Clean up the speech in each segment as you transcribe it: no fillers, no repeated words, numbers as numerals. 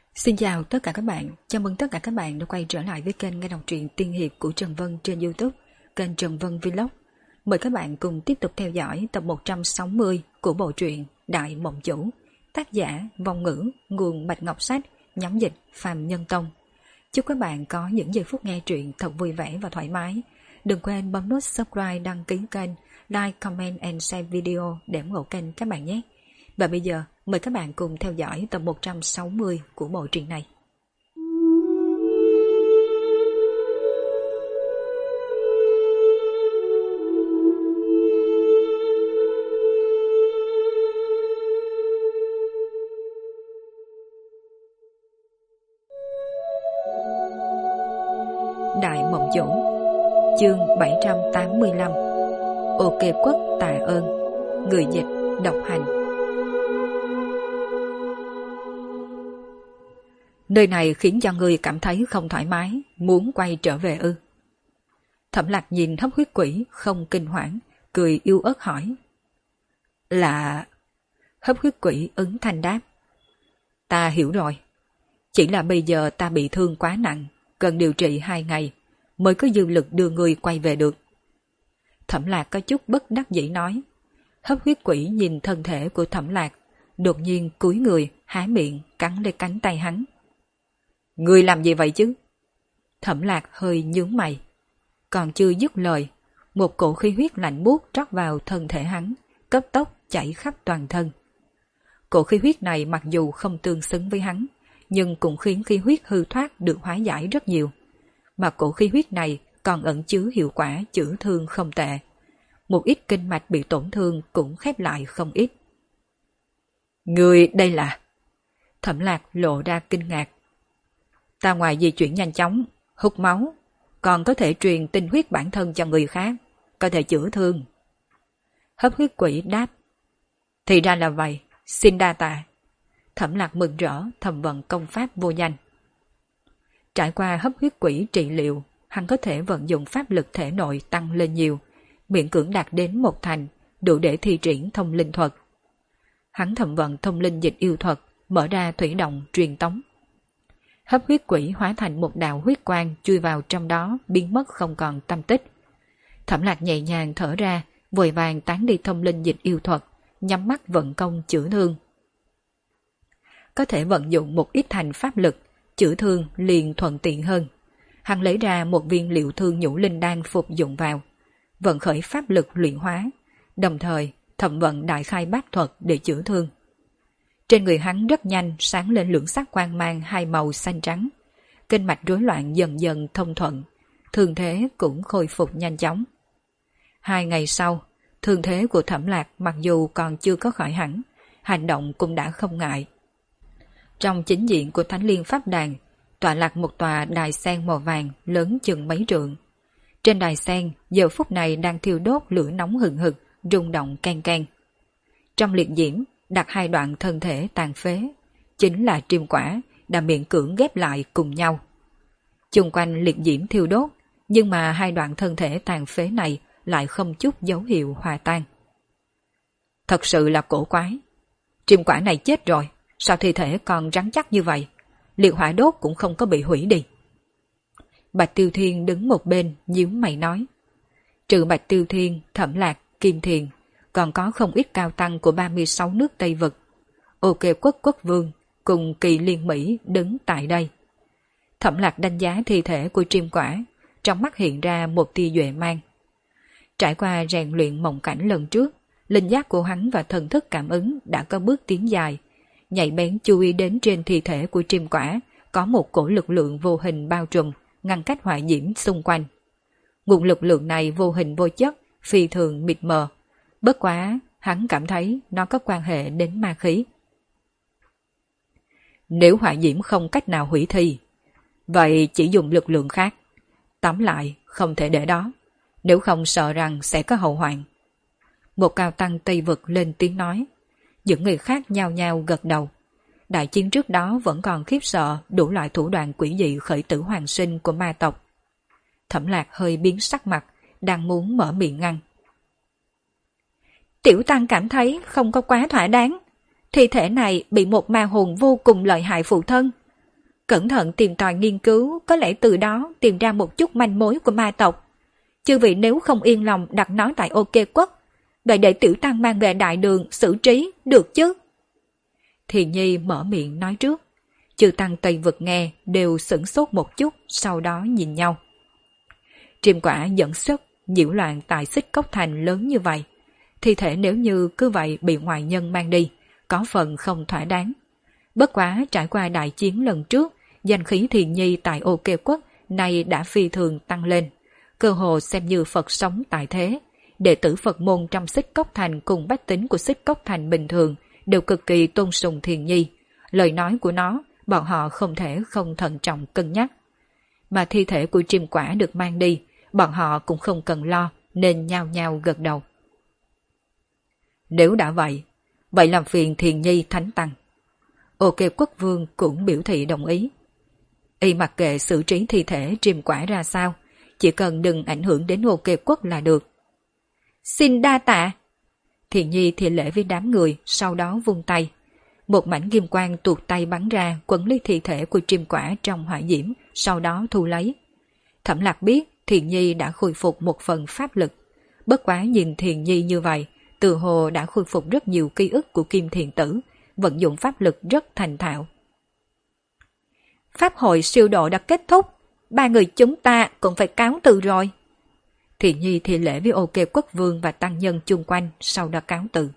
Xin chào tất cả các bạn, chào mừng tất cả các bạn đã quay trở lại với kênh nghe đọc truyện tiên hiệp của Trần Vân trên YouTube, kênh Trần Vân Vlog. Mời các bạn cùng tiếp tục theo dõi tập 160 của bộ truyện Đại Mộng Chủ, tác giả Vong Ngữ, nguồn Bạch Ngọc Sách, nhóm dịch Phàm Nhân Tông. Chúc các bạn có những giây phút nghe truyện thật vui vẻ và thoải mái. Đừng quên bấm nút subscribe, đăng ký kênh, like, comment and share video để ủng hộ kênh các bạn nhé. Và bây giờ, mời các bạn cùng theo dõi tập 160 của bộ truyện này. Đại Mộng Chủ, chương 785. Ok Quốc tạ ơn. Người dịch Độc Hành. Nơi này khiến cho người cảm thấy không thoải mái, muốn quay trở về ư? Thẩm Lạc nhìn Hấp Huyết Quỷ không kinh hoảng, cười yếu ớt hỏi. Là... Hấp Huyết Quỷ ứng thanh đáp. Ta hiểu rồi. Chỉ là bây giờ ta bị thương quá nặng, cần điều trị 2 ngày, mới có dư lực đưa người quay về được. Thẩm Lạc có chút bất đắc dĩ nói. Hấp Huyết Quỷ nhìn thân thể của Thẩm Lạc, đột nhiên cúi người, há miệng, cắn lên cánh tay hắn. Ngươi làm gì vậy chứ? Thẩm Lạc hơi nhướng mày. Còn chưa dứt lời, một cổ khí huyết lạnh buốt trót vào thân thể hắn, cấp tốc chảy khắp toàn thân. Cổ khí huyết này mặc dù không tương xứng với hắn, nhưng cũng khiến khí huyết hư thoát được hóa giải rất nhiều. Mà cổ khí huyết này còn ẩn chứa hiệu quả chữa thương không tệ. Một ít kinh mạch bị tổn thương cũng khép lại không ít. Ngươi đây là... Thẩm Lạc lộ ra kinh ngạc. Ta ngoài di chuyển nhanh chóng, hút máu, còn có thể truyền tinh huyết bản thân cho người khác, có thể chữa thương. Hấp Huyết Quỷ đáp. Thì ra là vậy, xin đa tạ. Thẩm Lạc mừng rỡ thầm vận công pháp vô danh. Trải qua Hấp Huyết Quỷ trị liệu, hắn có thể vận dụng pháp lực thể nội tăng lên nhiều, miễn cưỡng đạt đến 1 thành, đủ để thi triển thông linh thuật. Hắn thầm vận thông linh dịch yêu thuật, mở ra thủy động truyền tống. Hấp Huyết Quỷ hóa thành một đạo huyết quang chui vào trong đó, biến mất không còn tâm tích. Thẩm Lạc nhẹ nhàng thở ra, vội vàng tán đi thông linh dịch yêu thuật, nhắm mắt vận công chữa thương. Có thể vận dụng một ít thành pháp lực, chữa thương liền thuận tiện hơn. Hắn lấy ra một viên liệu thương nhũ linh đan phục dụng vào, vận khởi pháp lực luyện hóa, đồng thời thẩm vận đại khai bát thuật để chữa thương. Trên người hắn rất nhanh sáng lên lưỡng sắc quang mang 2 màu xanh trắng, kinh mạch rối loạn dần dần thông thuận, thương thế cũng khôi phục nhanh chóng. 2 ngày sau, thương thế của Thẩm Lạc mặc dù còn chưa có khỏi hẳn, hành động cũng đã không ngại. Trong chính diện của Thánh Liên Pháp Đàn, tọa lạc một tòa đài sen màu vàng lớn chừng mấy trượng. Trên đài sen giờ phút này đang thiêu đốt lửa nóng hừng hực, rung động can can. Trong liệt diễm đặt 2 đoạn thân thể tàn phế, chính là Triêm Quả đã miễn cưỡng ghép lại cùng nhau. Chung quanh liệt diễm thiêu đốt, nhưng mà 2 đoạn thân thể tàn phế này lại không chút dấu hiệu hòa tan. Thật sự là cổ quái. Triêm Quả này chết rồi, sao thi thể còn rắn chắc như vậy? Liệt hỏa đốt cũng không có bị hủy đi. Bạch Tiêu Thiên đứng một bên nhíu mày nói. Trừ Bạch Tiêu Thiên, Thẩm Lạc, Kim Thiền, còn có không ít cao tăng của 36 nước Tây Vực. Ok Quốc Quốc Vương cùng Kỳ Liên Mỹ đứng tại đây. Thẩm Lạc đánh giá thi thể của Triêm Quả, trong mắt hiện ra một tia duệ mang. Trải qua rèn luyện mộng cảnh lần trước, linh giác của hắn và thần thức cảm ứng đã có bước tiến dài, nhạy bén chú ý đến trên thi thể của Triêm Quả có một cổ lực lượng vô hình bao trùm, ngăn cách hỏa diễm xung quanh. Nguồn lực lượng này vô hình vô chất, phi thường mịt mờ. Bất quá, hắn cảm thấy nó có quan hệ đến ma khí. Nếu hỏa diễm không cách nào hủy thi, vậy chỉ dùng lực lượng khác. Tóm lại, không thể để đó, nếu không sợ rằng sẽ có hậu hoạn. Một cao tăng Tây Vực lên tiếng nói. Những người khác nhao nhao gật đầu. Đại chiến trước đó vẫn còn khiếp sợ đủ loại thủ đoạn quỷ dị khởi tử hoàn sinh của ma tộc. Thẩm Lạc hơi biến sắc mặt, đang muốn mở miệng ngăn. Tiểu tăng cảm thấy không có quá thỏa đáng. Thi thể này bị một ma hồn vô cùng lợi hại phụ thân, cẩn thận tìm tòi nghiên cứu, có lẽ từ đó tìm ra một chút manh mối của ma tộc. Chư vị nếu không yên lòng đặt nó tại OK Quốc, vậy để tiểu tăng mang về đại đường xử trí, được chứ? Thiền Nhi mở miệng nói trước. Chư tăng Tây Vực nghe đều sửng sốt một chút, sau đó nhìn nhau. Triêm Quả dẫn xuất, nhiễu loạn tại Xích Cốc Thành lớn như vậy. Thi thể nếu như cứ vậy bị ngoại nhân mang đi, có phần không thỏa đáng. Bất quá trải qua đại chiến lần trước, danh khí Thiền Nhi tại OK Quốc nay đã phi thường tăng lên. Cơ hồ xem như Phật sống tại thế. Đệ tử Phật môn trong Xích Cốc Thành cùng bách tính của Xích Cốc Thành bình thường đều cực kỳ tôn sùng Thiền Nhi. Lời nói của nó, bọn họ không thể không thận trọng cân nhắc. Mà thi thể của Triêm Quả được mang đi, bọn họ cũng không cần lo, nên nhao nhao gật đầu. Nếu đã vậy, vậy làm phiền Thiền Nhi thánh tăng. OK Quốc vương cũng biểu thị đồng ý. Y mặc kệ xử trí thi thể Triêm Quả ra sao, chỉ cần đừng ảnh hưởng đến OK Quốc là được. Xin đa tạ. Thiền Nhi thi lễ với đám người, sau đó vung tay. Một mảnh kim quang tuột tay bắn ra quấn lấy thi thể của Triêm Quả trong hỏa diễm, sau đó thu lấy. Thẩm Lạc biết Thiền Nhi đã khôi phục một phần pháp lực. Bất quá nhìn Thiền Nhi như vậy, từ hồ đã khôi phục rất nhiều ký ức của Kim Thiền Tử, vận dụng pháp lực rất thành thạo. Pháp hội siêu độ đã kết thúc, ba người chúng ta cũng phải cáo từ rồi. Thiền Nhi thì lễ với OK Quốc vương và tăng nhân chung quanh, sau đó cáo từ.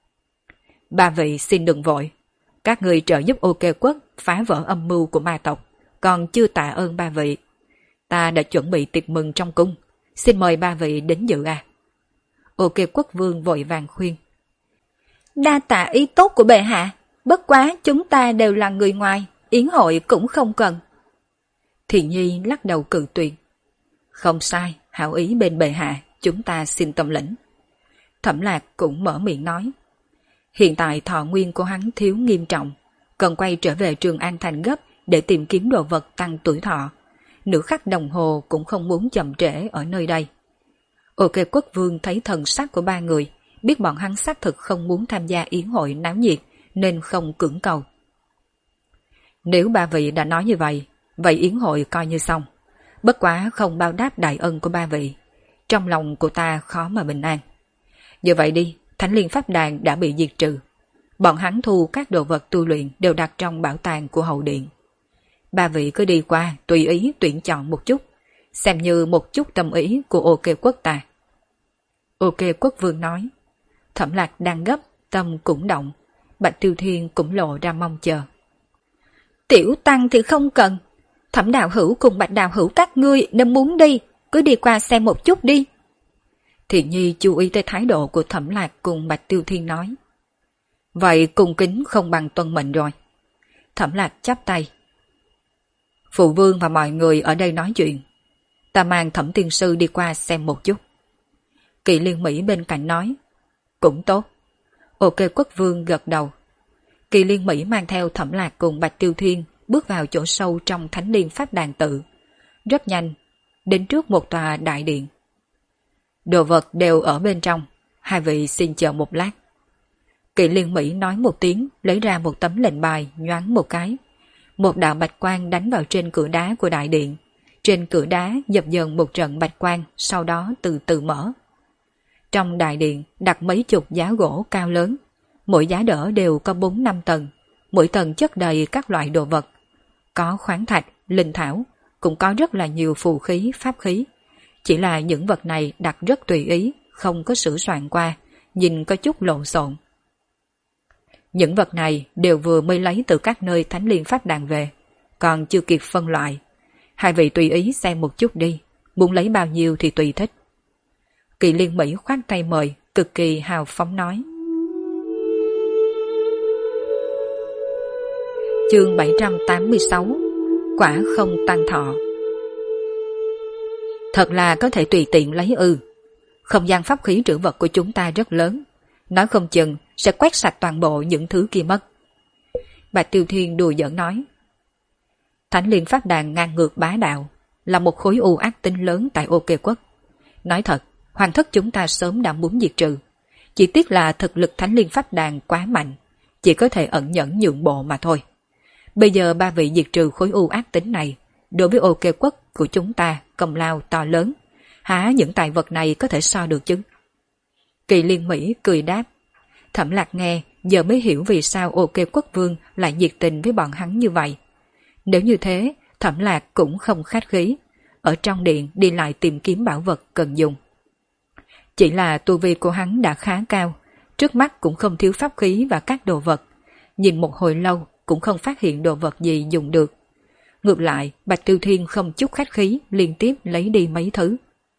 Ba vị xin đừng vội, các người trợ giúp OK Quốc phá vỡ âm mưu của ma tộc, còn chưa tạ ơn ba vị. Ta đã chuẩn bị tiệc mừng trong cung, xin mời ba vị đến dự à. OK Quốc vương vội vàng khuyên. Đa tạ ý tốt của bệ hạ, bất quá chúng ta đều là người ngoài, yến hội cũng không cần. Thiền Nhi lắc đầu cự tuyệt. Không sai, hảo ý bên bệ hạ, chúng ta xin tâm lĩnh. Thẩm Lạc cũng mở miệng nói. Hiện tại thọ nguyên của hắn thiếu nghiêm trọng, cần quay trở về Trường An Thành gấp để tìm kiếm đồ vật tăng tuổi thọ. Nửa khắc đồng hồ cũng không muốn chậm trễ ở nơi đây. OK Quốc vương thấy thần sắc của ba người, biết bọn hắn xác thực không muốn tham gia yến hội náo nhiệt, nên không cưỡng cầu. Nếu ba vị đã nói như vậy, vậy yến hội coi như xong. Bất quá không báo đáp đại ân của ba vị. Trong lòng của ta khó mà bình an. Như vậy đi, Thánh Liên Pháp Đàn đã bị diệt trừ. Bọn hắn thu các đồ vật tu luyện đều đặt trong bảo tàng của hậu điện. Ba vị cứ đi qua tùy ý tuyển chọn một chút, xem như một chút tâm ý của OK Quốc ta. OK Quốc vương nói. Thẩm Lạc đang gấp, tâm cũng động. Bạch Tiêu Thiên cũng lộ ra mong chờ. Tiểu tăng thì không cần. Thẩm đạo hữu cùng Bạch đạo hữu các ngươi nếu muốn đi, cứ đi qua xem một chút đi. Thiền Nhi chú ý tới thái độ của Thẩm Lạc cùng Bạch Tiêu Thiên nói. Vậy cung kính không bằng tuân mệnh rồi. Thẩm Lạc chắp tay. Phụ vương và mọi người ở đây nói chuyện. Ta mang Thẩm tiên sư đi qua xem một chút. Kỵ Liên Mỹ bên cạnh nói. Cũng tốt. OK Quốc vương gật đầu. Kỵ Liên Mỹ mang theo Thẩm Lạc cùng Bạch Tiêu Thiên bước vào chỗ sâu trong Thánh Liên Pháp Đàn tự. Rất nhanh, đến trước một tòa đại điện. Đồ vật đều ở bên trong, hai vị xin chờ một lát. Kỵ Liên Mỹ nói một tiếng, lấy ra một tấm lệnh bài, nhoáng một cái. Một đạo bạch quang đánh vào trên cửa đá của đại điện. Trên cửa đá dập dần một trận bạch quang, sau đó từ từ mở. Trong đại điện đặt mấy chục giá gỗ cao lớn, mỗi giá đỡ đều có 4-5 tầng, mỗi tầng chất đầy các loại đồ vật. Có khoáng thạch, linh thảo, cũng có rất là nhiều phù khí, pháp khí. Chỉ là những vật này đặt rất tùy ý, không có sửa soạn qua, nhìn có chút lộn xộn. Những vật này đều vừa mới lấy từ các nơi Thánh Liên Pháp Đàn về, còn chưa kịp phân loại. Hai vị tùy ý xem một chút đi, muốn lấy bao nhiêu thì tùy thích. Kỵ Liên Mỹ khoát tay mời, cực kỳ hào phóng nói. Chương 786, quả không tăng thọ. Thật là có thể tùy tiện lấy ư. Không gian pháp khí trữ vật của chúng ta rất lớn, nói không chừng sẽ quét sạch toàn bộ những thứ kia mất. Bạch Tiêu Thiên đùa giỡn nói. Thánh Liên Pháp Đàn ngang ngược bá đạo, là một khối u ác tính lớn tại OK Quốc. Nói thật, hoàng thất chúng ta sớm đã muốn diệt trừ. Chỉ tiếc là thực lực Thánh Liên Pháp Đàn quá mạnh, chỉ có thể ẩn nhẫn nhượng bộ mà thôi. Bây giờ ba vị diệt trừ khối u ác tính này, đối với ô kê quốc của chúng ta công lao to lớn, há những tài vật này có thể so được chứ? Kỳ Liên Mỹ cười đáp. Thẩm Lạc nghe giờ mới hiểu vì sao ô kê quốc vương lại nhiệt tình với bọn hắn như vậy. Nếu như thế, Thẩm Lạc cũng không khách khí, ở trong điện đi lại tìm kiếm bảo vật cần dùng. Chỉ là tu vi của hắn đã khá cao, trước mắt cũng không thiếu pháp khí và các đồ vật. Nhìn một hồi lâu cũng không phát hiện đồ vật gì dùng được. Ngược lại, Bạch Tiêu Thiên không chút khách khí liên tiếp lấy đi mấy thứ.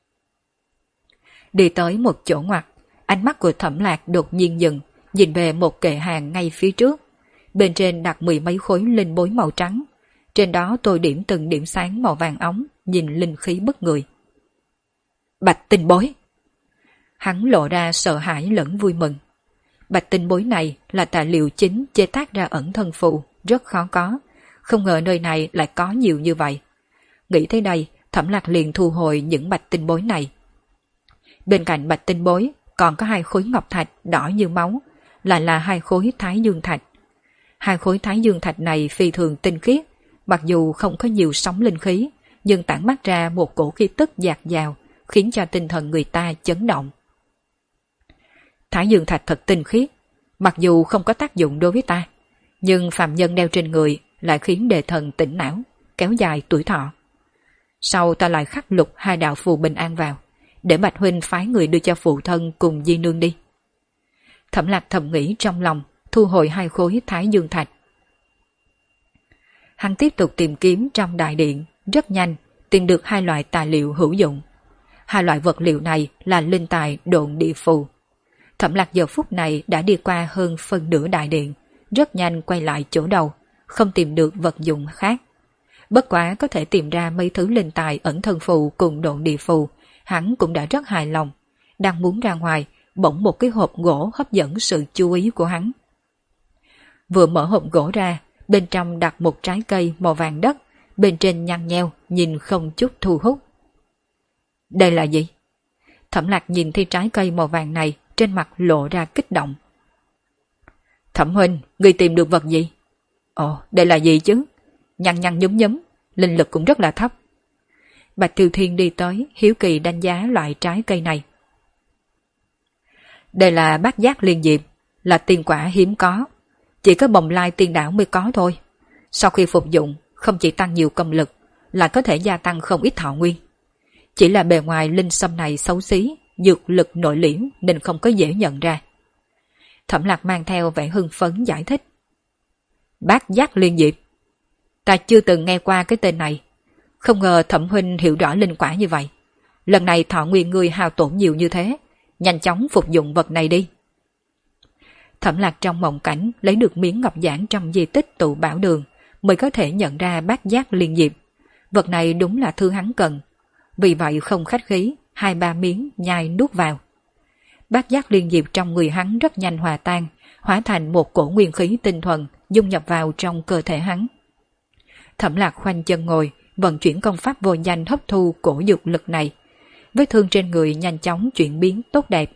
Đi tới một chỗ ngoặt, ánh mắt của Thẩm Lạc đột nhiên dừng, nhìn về một kệ hàng ngay phía trước. Bên trên đặt 10 mấy khối linh bối màu trắng. Trên đó tôi điểm từng điểm sáng màu vàng óng, nhìn linh khí bức người. Bạch tinh bối! Hắn lộ ra sợ hãi lẫn vui mừng. Bạch tinh bối này là tài liệu chính chế tác ra ẩn thân phù, rất khó có. Không ngờ nơi này lại có nhiều như vậy. Nghĩ tới đây, Thẩm Lạc liền thu hồi những bạch tinh bối này. Bên cạnh bạch tinh bối còn có 2 khối ngọc thạch đỏ như máu, lại là 2 khối thái dương thạch. 2 khối thái dương thạch này phi thường tinh khiết, mặc dù không có nhiều sóng linh khí, nhưng tản mát ra một cổ khí tức dạt dào, khiến cho tinh thần người ta chấn động. Thái dương thạch thật tinh khiết, mặc dù không có tác dụng đối với ta, nhưng phàm nhân đeo trên người lại khiến đề thần tỉnh não, kéo dài tuổi thọ. Sau ta lại khắc lục 2 đạo phù bình an vào, để Bạch huynh phái người đưa cho phụ thân cùng Di nương đi. Thẩm Lạc thầm nghĩ trong lòng, thu hồi 2 khối thái dương thạch. Hắn tiếp tục tìm kiếm trong đại điện, rất nhanh tìm được 2 loại tài liệu hữu dụng. 2 loại vật liệu này là linh tài độn địa phù. Thẩm Lạc giờ phút này đã đi qua hơn phân nửa đại điện, rất nhanh quay lại chỗ đầu, không tìm được vật dụng khác. Bất quá có thể tìm ra mấy thứ linh tài ẩn thân phù cùng độn địa phù, hắn cũng đã rất hài lòng. Đang muốn ra ngoài, bỗng một cái hộp gỗ hấp dẫn sự chú ý của hắn. Vừa mở hộp gỗ ra, bên trong đặt một trái cây màu vàng đất, bên trên nhăn nheo, nhìn không chút thu hút. Đây là gì? Thẩm Lạc nhìn thấy trái cây màu vàng này, trên mặt lộ ra kích động. Thẩm huynh, ngươi tìm được vật gì? Ồ, đây là gì chứ? Nhăn nhăn nhúm nhúm, linh lực cũng rất là thấp. Bạch Tiêu Thiên đi tới, hiếu kỳ đánh giá loại trái cây này. Đây là bát giác liên diệp, là tiên quả hiếm có. Chỉ có Bồng Lai tiên đảo mới có thôi. Sau khi phục dụng, không chỉ tăng nhiều công lực, lại có thể gia tăng không ít thọ nguyên. Chỉ là bề ngoài linh sâm này xấu xí, dược lực nội liễm nên không có dễ nhận ra. Thẩm Lạc mang theo vẻ hưng phấn giải thích. Bát giác liên diệp, ta chưa từng nghe qua cái tên này. Không ngờ Thẩm huynh hiểu rõ linh quả như vậy. Lần này thọ nguyên ngươi hao tổn nhiều như thế, nhanh chóng phục dụng vật này đi. Thẩm Lạc trong mộng cảnh lấy được miếng ngọc giản trong di tích tụ bảo đường, mới có thể nhận ra bát giác liên diệp. Vật này đúng là thứ hắn cần. Vì vậy không khách khí, 2-3 miếng nhai nuốt vào. Bát giác liên diệp trong người hắn rất nhanh hòa tan, hóa thành một cổ nguyên khí tinh thuần, dung nhập vào trong cơ thể hắn. Thẩm Lạc khoanh chân ngồi, vận chuyển công pháp vô danh hấp thu cổ dược lực này. Vết thương trên người nhanh chóng chuyển biến tốt đẹp.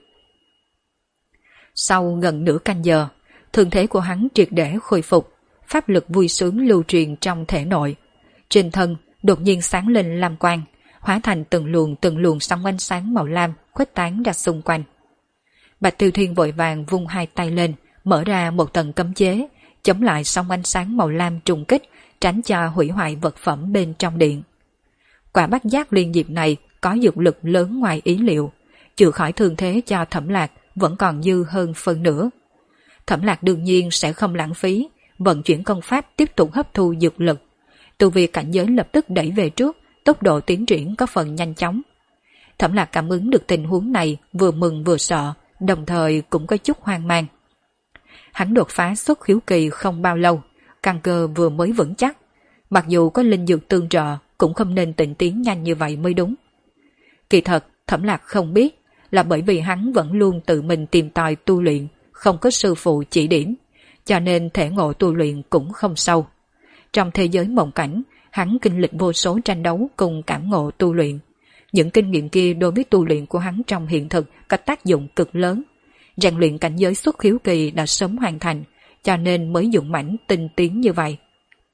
Sau gần nửa canh giờ, thương thế của hắn triệt để khôi phục, pháp lực vui sướng lưu truyền trong thể nội. Trên thân đột nhiên sáng lên lam quang, hóa thành từng luồng sóng ánh sáng màu lam khuếch tán ra xung quanh. Bạch Tiêu Thiên vội vàng vung 2 tay lên, mở ra một tầng cấm chế, chống lại sóng ánh sáng màu lam trùng kích, tránh cho hủy hoại vật phẩm bên trong điện. Quả bát giác liên diệp này có dược lực lớn ngoài ý liệu, chữa khỏi thương thế cho Thẩm Lạc vẫn còn dư hơn phân nửa. Thẩm Lạc đương nhiên sẽ không lãng phí, vận chuyển công pháp tiếp tục hấp thu dược lực. Tu vi cảnh giới lập tức đẩy về trước, tốc độ tiến triển có phần nhanh chóng. Thẩm Lạc cảm ứng được tình huống này, vừa mừng vừa sợ, đồng thời cũng có chút hoang mang. Hắn đột phá xuất khiếu kỳ không bao lâu, căn cơ vừa mới vững chắc. Mặc dù có linh dược tương trợ, cũng không nên tịnh tiến nhanh như vậy mới đúng. Kỳ thật, Thẩm Lạc không biết, là bởi vì hắn vẫn luôn tự mình tìm tòi tu luyện, không có sư phụ chỉ điểm, cho nên thể ngộ tu luyện cũng không sâu. Trong thế giới mộng cảnh, hắn kinh lịch vô số tranh đấu cùng cảm ngộ tu luyện. Những kinh nghiệm kia đối với tu luyện của hắn trong hiện thực có tác dụng cực lớn. Rèn luyện cảnh giới xuất khiếu kỳ đã sớm hoàn thành, cho nên mới dũng mãnh tinh tiến như vậy.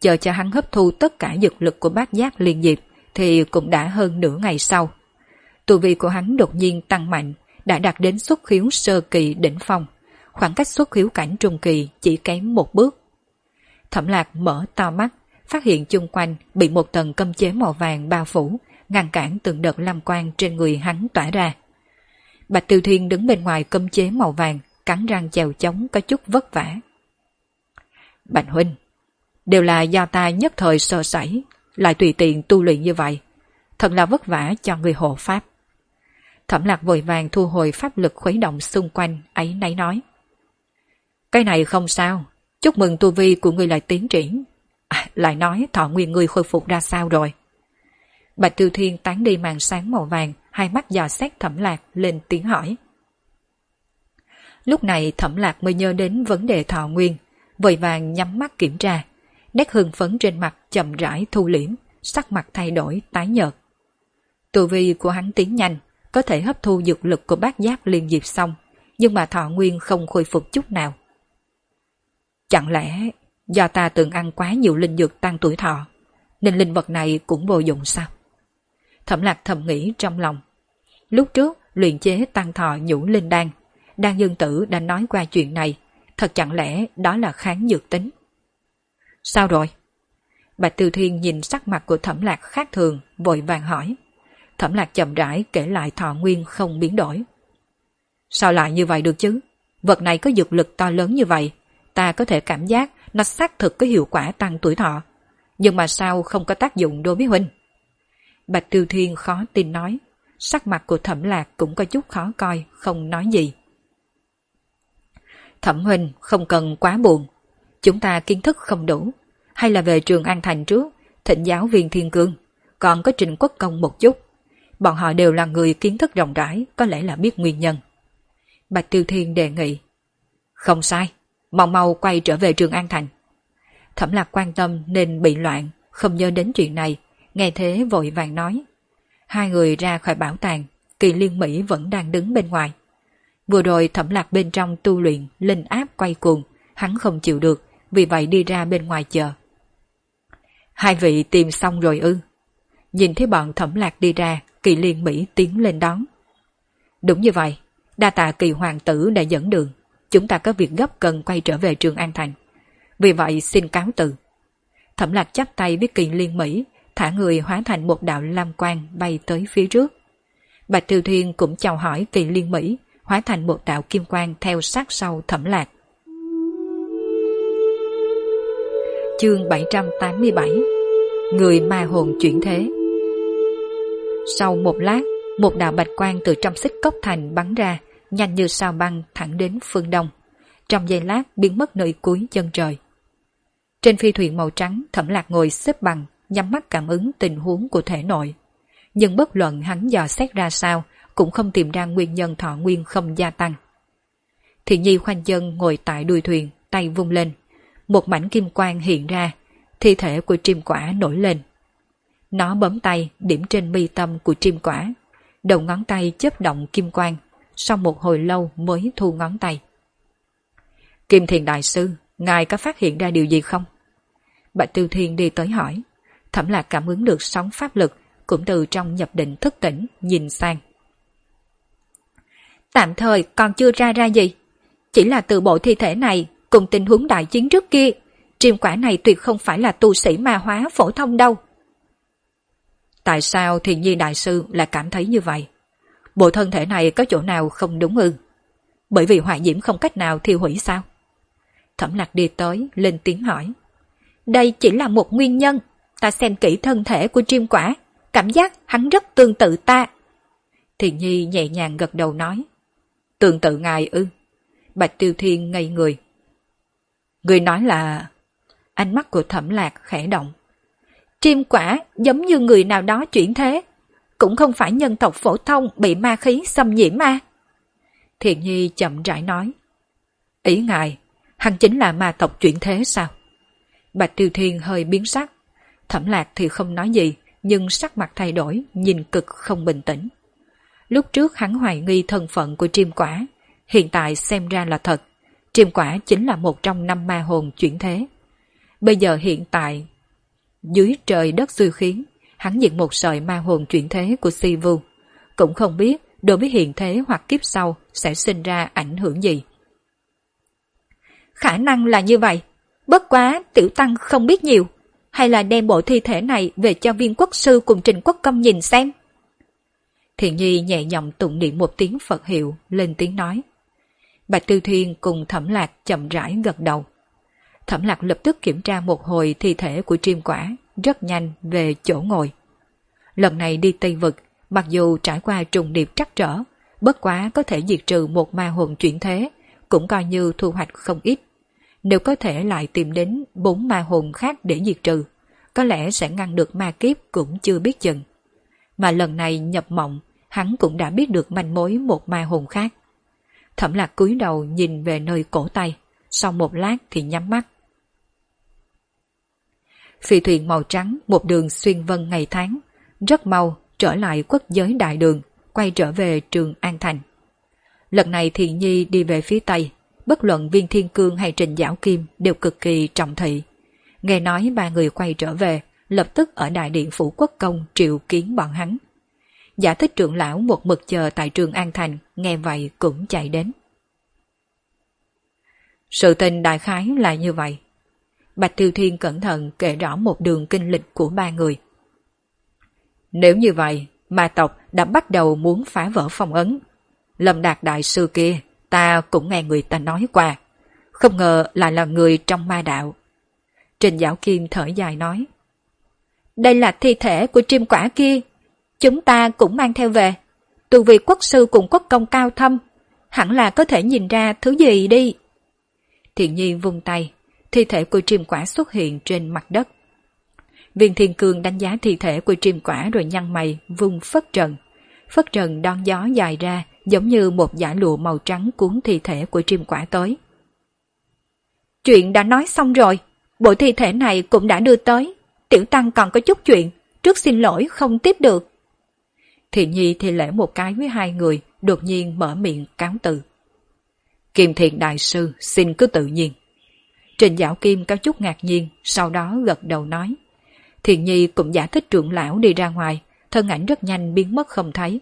chờ cho hắn hấp thu tất cả dược lực của bát giác liên diệp thì cũng đã hơn nửa ngày sau. Tu vi của hắn đột nhiên tăng mạnh, đã đạt đến xuất khiếu sơ kỳ đỉnh phong, khoảng cách xuất khiếu cảnh trung kỳ chỉ kém một bước. Thẩm Lạc mở to mắt, phát hiện chung quanh bị một tầng cấm chế màu vàng bao phủ, ngăn cản từng đợt lam quang trên người hắn tỏa ra. Bạch Tiêu Thiên đứng bên ngoài cấm chế màu vàng, cắn răng chèo chống có chút vất vả. Bạch huynh, đều là do ta nhất thời sơ sẩy, lại tùy tiện tu luyện như vậy, thật là vất vả cho người hộ pháp. Thẩm Lạc vội vàng thu hồi pháp lực khuấy động xung quanh, ấy nấy nói. Cái này không sao, chúc mừng tu vi của ngươi lại tiến triển. Lại nói thọ nguyên ngươi khôi phục ra sao rồi? Bạch Tiêu Thiên tán đi màn sáng màu vàng, hai mắt dò xét Thẩm Lạc lên tiếng hỏi. Lúc này Thẩm Lạc mới nhớ đến vấn đề thọ nguyên, vội vàng nhắm mắt kiểm tra, nét hưng phấn trên mặt chậm rãi thu liễm, sắc mặt thay đổi tái nhợt. Tu vi của hắn tiến nhanh, có thể hấp thu dược lực của bát giác liên diệp xong, nhưng mà thọ nguyên không khôi phục chút nào. Chẳng lẽ do ta từng ăn quá nhiều linh dược tăng tuổi thọ, nên linh vật này cũng vô dụng sao? Thẩm Lạc thầm nghĩ trong lòng. Lúc trước luyện chế tăng thọ nhũ linh đan, Đan Dương Tử đã nói qua chuyện này, thật chẳng lẽ đó là kháng dược tính? Sao rồi? Bạch Tiêu Thiên nhìn sắc mặt của Thẩm Lạc khác thường, vội vàng hỏi. Thẩm Lạc chậm rãi kể lại thọ nguyên không biến đổi. Sao lại như vậy được chứ? Vật này có dược lực to lớn như vậy, ta có thể cảm giác nó xác thực có hiệu quả tăng tuổi thọ. Nhưng mà sao không có tác dụng đối với huynh? Bạch Tiêu Thiên khó tin nói, sắc mặt của Thẩm Lạc cũng có chút khó coi, không nói gì. Thẩm huynh không cần quá buồn, chúng ta kiến thức không đủ, hay là về Trường An Thành trước, thỉnh giáo viên Thiên Cương, còn có Trình Quốc Công một chút. Bọn họ đều là người kiến thức rộng rãi, có lẽ là biết nguyên nhân. Bạch Tiêu Thiên đề nghị. Không sai, mau mau quay trở về Trường An Thành. Thẩm Lạc quan tâm nên bị loạn, không nhớ đến chuyện này, nghe thế vội vàng nói. Hai người ra khỏi bảo tàng, Kỳ Liên Mỹ vẫn đang đứng bên ngoài. Vừa rồi Thẩm Lạc bên trong tu luyện, linh áp quay cuồng, hắn không chịu được, vì vậy đi ra bên ngoài chờ. Hai vị tìm xong rồi ư? Nhìn thấy bọn Thẩm Lạc đi ra, Kỳ Liên Mỹ tiến lên đón. Đúng như vậy, đa tạ Kỳ hoàng tử đã dẫn đường, chúng ta có việc gấp cần quay trở về Trường An Thành. Vì vậy xin cáo từ. Thẩm Lạc chắp tay với Kỳ Liên Mỹ, thả người hóa thành một đạo lam quang bay tới phía trước. Bạch Tiêu Thiên cũng chào hỏi Kỳ Liên Mỹ, hóa thành một đạo kim quang theo sát sau Thẩm Lạc. Chương 787. Người ma hồn chuyển thế. Sau một lát, một đạo bạch quang từ trong xích cốc thành bắn ra, nhanh như sao băng thẳng đến phương đông. Trong giây lát biến mất nơi cuối chân trời. Trên phi thuyền màu trắng, Thẩm Lạc ngồi xếp bằng, nhắm mắt cảm ứng tình huống của thể nội. Nhưng bất luận hắn dò xét ra sao, cũng không tìm ra nguyên nhân thọ nguyên không gia tăng. Thị Nhi khoanh chân ngồi tại đuôi thuyền, tay vung lên. Một mảnh kim quang hiện ra, thi thể của Triêm Quả nổi lên. Nó bấm tay điểm trên mi tâm của Triêm Quả, đầu ngón tay chớp động kim quang, sau một hồi lâu mới thu ngón tay. Kim Thiền Đại Sư, ngài có phát hiện ra điều gì không? Bạch Tiêu Thiên đi tới hỏi. Thẩm Lạc cảm ứng được sóng pháp lực, cũng từ trong nhập định thức tỉnh, nhìn sang. Tạm thời còn chưa ra gì, chỉ là từ bộ thi thể này cùng tình huống đại chiến trước kia, Triêm Quả này tuyệt không phải là tu sĩ ma hóa phổ thông đâu. Tại sao Thiền Nhi Đại Sư lại cảm thấy như vậy? Bộ thân thể này có chỗ nào không đúng ư? Bởi vì hỏa diễm không cách nào thiêu hủy sao? Thẩm Lạc đi tới, lên tiếng hỏi. Đây chỉ là một nguyên nhân, ta xem kỹ thân thể của Triêm Quả, cảm giác hắn rất tương tự ta. Thiền Nhi nhẹ nhàng gật đầu nói. Tương tự ngài ư? Bạch Tiêu Thiên ngây người. Người nói là... Ánh mắt của Thẩm Lạc khẽ động. Triêm Quả giống như người nào đó chuyển thế, cũng không phải nhân tộc phổ thông bị ma khí xâm nhiễm ma. Thiền Nhi chậm rãi nói. Ý ngài, hắn chính là ma tộc chuyển thế sao? Bạch Tiêu Thiên hơi biến sắc. Thẩm Lạc thì không nói gì, nhưng sắc mặt thay đổi, nhìn cực không bình tĩnh. Lúc trước hắn hoài nghi thân phận của Triêm Quả, hiện tại xem ra là thật. Triêm Quả chính là một trong 5 ma hồn chuyển thế. Bây giờ hiện tại dưới trời đất xui khiến, hắn diệt một sợi ma hồn chuyển thế của Si Vu, cũng không biết đối với hiện thế hoặc kiếp sau sẽ sinh ra ảnh hưởng gì. Khả năng là như vậy, bất quá tiểu tăng không biết nhiều, hay là đem bộ thi thể này về cho Viên Quốc Sư cùng Trình Quốc Công nhìn xem. Thiện Nhi nhẹ giọng tụng niệm một tiếng Phật hiệu, lên tiếng nói. Bạch Tư Thiên cùng Thẩm Lạc chậm rãi gật đầu. Thẩm Lạc lập tức kiểm tra một hồi thi thể của Triêm Quả, rất nhanh về chỗ ngồi. Lần này đi Tây Vực, mặc dù trải qua trùng điệp trắc trở, bất quá có thể diệt trừ một ma hồn chuyển thế, cũng coi như thu hoạch không ít. Nếu có thể lại tìm đến 4 ma hồn khác để diệt trừ, có lẽ sẽ ngăn được ma kiếp cũng chưa biết chừng. Mà lần này nhập mộng, hắn cũng đã biết được manh mối một ma hồn khác. Thẩm Lạc cúi đầu nhìn về nơi cổ tay, sau một lát thì nhắm mắt. Phi thuyền màu trắng một đường xuyên vân ngày tháng, rất mau trở lại quốc giới đại đường, quay trở về Trường An Thành. Lần này Thiện Nhi đi về phía Tây, bất luận Viên Thiên Cương hay Trình Giảo Kim đều cực kỳ trọng thị. Nghe nói ba người quay trở về, lập tức ở đại điện phủ quốc công triệu kiến bọn hắn. Giả Thích trưởng lão một mực chờ tại Trường An Thành, nghe vậy cũng chạy đến. Sự tình đại khái là như vậy. Bạch Tiêu Thiên cẩn thận kể rõ một đường kinh lịch của ba người. Nếu như vậy, ma tộc đã bắt đầu muốn phá vỡ phong ấn. Lâm Đạt đại sư kia, ta cũng nghe người ta nói qua. Không ngờ lại là người trong ma đạo. Trình Giảo Kim thở dài nói. Đây là thi thể của Triêm Quả kia. Chúng ta cũng mang theo về. Tu vi quốc sư cùng quốc công cao thâm, hẳn là có thể nhìn ra thứ gì đi. Thiện Nhi vung tay, thi thể của Triêm Quả xuất hiện trên mặt đất. Viên Thiên Cương đánh giá thi thể của Triêm Quả rồi nhăn mày vung phất trần. Phất trần đón gió dài ra, giống như một dải lụa màu trắng cuốn thi thể của Triêm Quả tới. Chuyện đã nói xong rồi, bộ thi thể này cũng đã đưa tới. Tiểu tăng còn có chút chuyện, trước xin lỗi không tiếp được. Thiện Nhi thì lễ một cái với hai người, đột nhiên mở miệng cáo từ. Kim Thiện đại sư xin cứ tự nhiên. Trình Giảo Kim có chút ngạc nhiên, sau đó gật đầu nói. Thiện Nhi cũng Giả Thích trưởng lão đi ra ngoài, thân ảnh rất nhanh biến mất không thấy.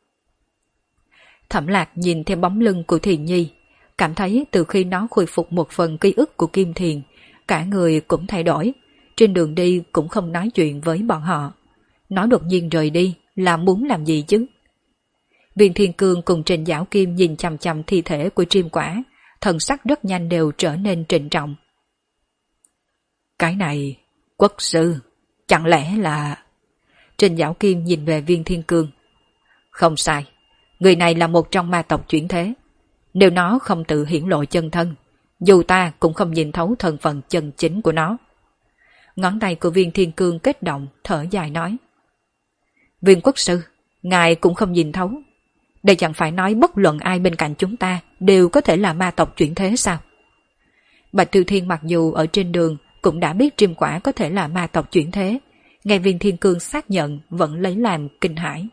Thẩm Lạc nhìn theo bóng lưng của Thiện Nhi, cảm thấy từ khi nó khôi phục một phần ký ức của Kim Thiền, cả người cũng thay đổi, trên đường đi cũng không nói chuyện với bọn họ. Nó đột nhiên rời đi là muốn làm gì chứ? Viên Thiên Cương cùng Trình Giảo Kim nhìn chằm chằm thi thể của Triêm Quả, thần sắc rất nhanh đều trở nên trịnh trọng. Cái này, quốc sư, chẳng lẽ là... Trình Giảo Kim nhìn về Viên Thiên Cương. Không sai, người này là một trong ma tộc chuyển thế. Nếu nó không tự hiển lộ chân thân, dù ta cũng không nhìn thấu thân phận chân chính của nó. Ngón tay của Viên Thiên Cương kết động, thở dài nói. Viên quốc sư, ngài cũng không nhìn thấu. Đây chẳng phải nói bất luận ai bên cạnh chúng ta đều có thể là ma tộc chuyển thế sao? Bạch Tiêu Thiên mặc dù ở trên đường cũng đã biết Triêm Quả có thể là ma tộc chuyển thế, nghe Viên Thiên Cương xác nhận vẫn lấy làm kinh hãi.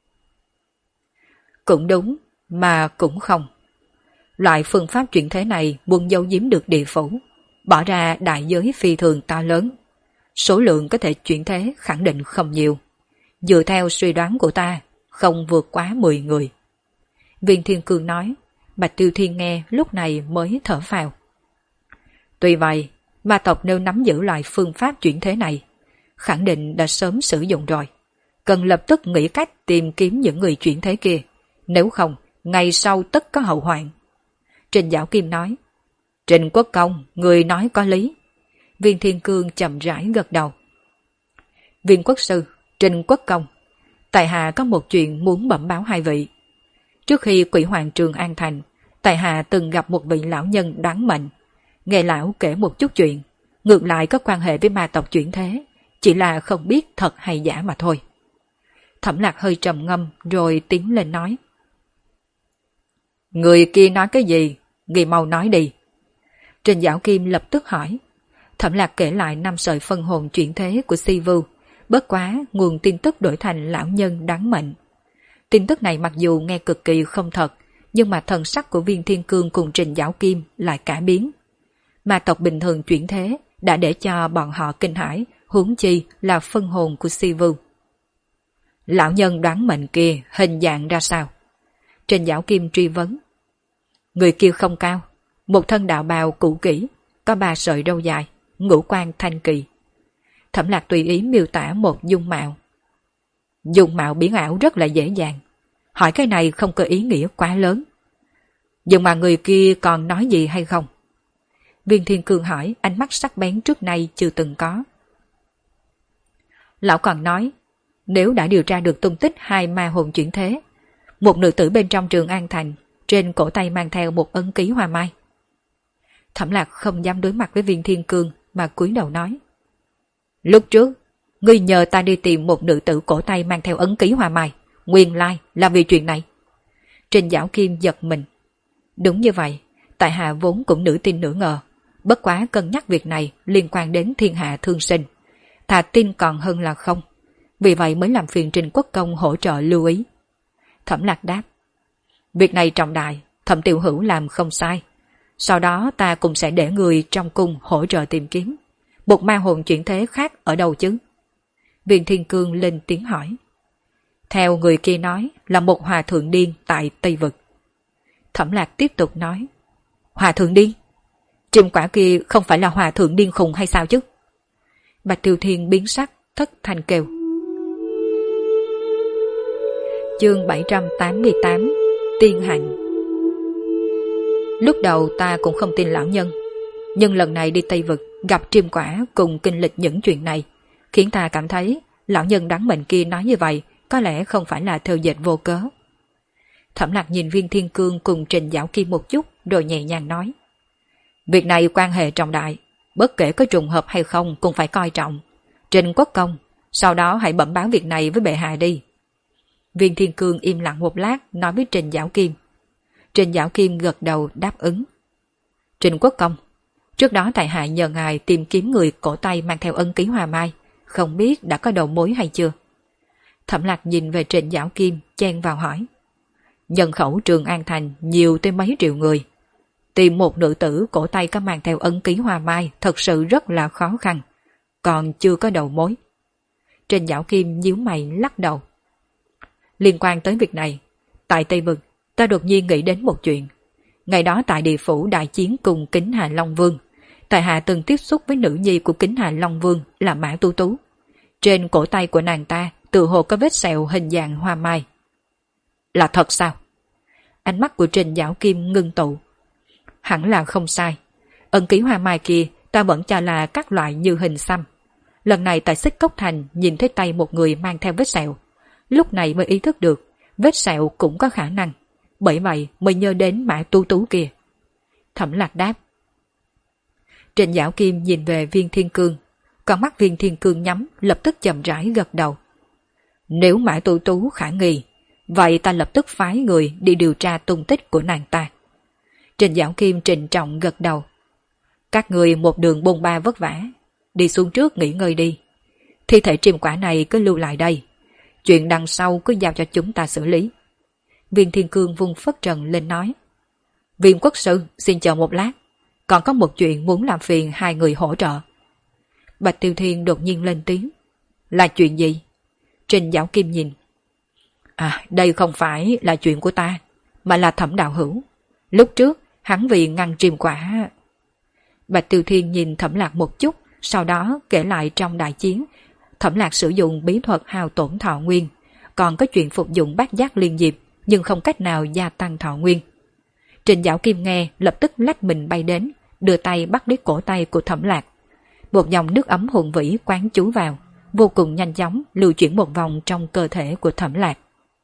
Cũng đúng, mà cũng không. Loại phương pháp chuyển thế này muốn giấu giếm được địa phủ, bỏ ra đại giới phi thường to lớn. Số lượng có thể chuyển thế khẳng định không nhiều. Dựa theo suy đoán của ta, không vượt quá 10 người. Viên Thiên Cương nói, Bạch Tiêu Thiên nghe lúc này mới thở phào. Tuy vậy, ma tộc nếu nắm giữ loại phương pháp chuyển thế này, khẳng định đã sớm sử dụng rồi. Cần lập tức nghĩ cách tìm kiếm những người chuyển thế kia, nếu không, ngày sau tất có hậu hoạn. Trình Giảo Kim nói, Trình Quốc Công, người nói có lý. Viên Thiên Cương chậm rãi gật đầu. Viên quốc sư, Trình Quốc Công, tại hạ có một chuyện muốn bẩm báo hai vị. Trước khi Quỷ Hoàng Trường An Thành, tại hạ từng gặp một vị lão nhân đáng mệnh. Nghe lão kể một chút chuyện, ngược lại có quan hệ với ma tộc chuyển thế, chỉ là không biết thật hay giả mà thôi. Thẩm Lạc hơi trầm ngâm rồi tiến lên nói. Người kia nói cái gì? Người mau nói đi. Trình Giảo Kim lập tức hỏi. Thẩm Lạc kể lại 5 sợi phân hồn chuyển thế của Si Vu, bất quá nguồn tin tức đổi thành lão nhân đáng mệnh. Tin tức này mặc dù nghe cực kỳ không thật, nhưng mà thần sắc của Viên Thiên Cương cùng Trình Giảo Kim lại cả biến. Ma tộc bình thường chuyển thế đã để cho bọn họ kinh hãi, huống chi là phân hồn của Si Vưu. Lão nhân đoán mệnh kia hình dạng ra sao? Trình Giảo Kim truy vấn. Người kia không cao, một thân đạo bào cũ kỹ, có 3 sợi râu dài, ngũ quan thanh kỳ. Thẩm Lạc tùy ý miêu tả một dung mạo. Dung mạo biến ảo rất là dễ dàng. Hỏi cái này không có ý nghĩa quá lớn. Nhưng mà người kia còn nói gì hay không? Viên Thiên Cương hỏi, ánh mắt sắc bén trước nay chưa từng có. Lão còn nói, nếu đã điều tra được tung tích 2 ma hồn chuyển thế, một nữ tử bên trong Trường An Thành, trên cổ tay mang theo một ấn ký hoa mai. Thẩm Lạc không dám đối mặt với Viên Thiên Cương mà cúi đầu nói. Lúc trước, ngươi nhờ ta đi tìm một nữ tử cổ tay mang theo ấn ký hoa mai, nguyên lai là vì chuyện này. Trình Giảo Kim giật mình. Đúng như vậy, tại hạ vốn cũng nửa tin nửa ngờ, bất quá cân nhắc việc này liên quan đến thiên hạ thương sinh, thà tin còn hơn là không, vì vậy mới làm phiền Trình Quốc Công hỗ trợ lưu ý. Thẩm Lạc đáp. Việc này trọng đại, Thẩm tiểu hữu làm không sai, sau đó ta cũng sẽ để người trong cung hỗ trợ tìm kiếm. Một ma hồn chuyển thế khác ở đâu chứ? Viên Thiên Cương lên tiếng hỏi. Theo người kia nói là một hòa thượng điên tại Tây Vực. Thẩm Lạc tiếp tục nói. Hòa thượng điên? Trìm quả kia không phải là hòa thượng điên khùng hay sao chứ? Bạch Tiêu Thiên biến sắc, thất thanh kêu. Chương 788 Tiên Hạnh. Lúc đầu ta cũng không tin lão nhân, nhưng lần này đi Tây Vực gặp Triêm Quả cùng kinh lịch những chuyện này, khiến ta cảm thấy lão nhân đáng mệnh kia nói như vậy có lẽ không phải là theo dệt vô cớ. Thẩm Lạc nhìn Viên Thiên Cương cùng Trình Giảo Kim một chút rồi nhẹ nhàng nói. Việc này quan hệ trọng đại, bất kể có trùng hợp hay không cũng phải coi trọng. Trình Quốc Công, sau đó hãy bẩm báo việc này với bệ hạ đi. Viên Thiên Cương im lặng một lát nói với Trình Giảo Kim. Trình Giảo Kim gật đầu đáp ứng. Trình Quốc Công, trước đó tại hạ nhờ ngài tìm kiếm người cổ tay mang theo ấn ký hoa mai, không biết đã có đầu mối hay chưa? Thẩm Lạc nhìn về Trình Giảo Kim, chen vào hỏi. Nhân khẩu Trường An Thành nhiều tới mấy triệu người. Tìm một nữ tử cổ tay có mang theo ấn ký hoa mai thật sự rất là khó khăn, còn chưa có đầu mối. Trình Giảo Kim nhíu mày lắc đầu. Liên quan tới việc này, tại Tây Vực, ta đột nhiên nghĩ đến một chuyện. Ngày đó tại địa phủ đại chiến cùng Kính Hà Long Vương, tại hạ từng tiếp xúc với nữ nhi của Kính Hà Long Vương là Mã Tu Tú. Trên cổ tay của nàng ta tự hồ có vết sẹo hình dạng hoa mai. Là thật sao? Ánh mắt của Trình Giảo Kim ngưng tụ. Hẳn là không sai. Ấn ký hoa mai kia ta vẫn cho là các loại như hình xăm. Lần này tại Xích Cốc Thành nhìn thấy tay một người mang theo vết sẹo. Lúc này mới ý thức được vết sẹo cũng có khả năng. Bởi vậy mới nhớ đến Mã Tu Tú kia. Thẩm Lạc đáp. Trình Giảo Kim nhìn về Viên Thiên Cương. Con mắt Viên Thiên Cương nhắm, lập tức chậm rãi gật đầu. Nếu Mã Tu Tú khả nghi, vậy ta lập tức phái người đi điều tra tung tích của nàng ta. Trình Giảo Kim trịnh trọng gật đầu. Các người một đường bôn ba vất vả, đi xuống trước nghỉ ngơi đi. Thi thể Triêm Quả này cứ lưu lại đây. Chuyện đằng sau cứ giao cho chúng ta xử lý. Viên Thiên Cương vung phất trần lên nói. Viên quốc sư xin chờ một lát, còn có một chuyện muốn làm phiền 2 người hỗ trợ. Bạch Tiêu Thiên đột nhiên lên tiếng. Là chuyện gì? Trình Giảo Kim nhìn. Đây không phải là chuyện của ta, mà là Thẩm đạo hữu. Lúc trước hắn vì ngăn Triêm Quả. Bạch Tiêu Thiên nhìn Thẩm Lạc một chút, sau đó kể lại trong đại chiến Thẩm Lạc sử dụng bí thuật hao tổn thọ nguyên, còn có chuyện phục dụng bát giác liên diệp nhưng không cách nào gia tăng thọ nguyên. Trình Giảo Kim nghe lập tức lách mình bay đến, đưa tay bắt lấy cổ tay của Thẩm Lạc. Một dòng nước ấm hùng vĩ quán chú vào, vô cùng nhanh chóng lưu chuyển một vòng trong cơ thể của Thẩm Lạc.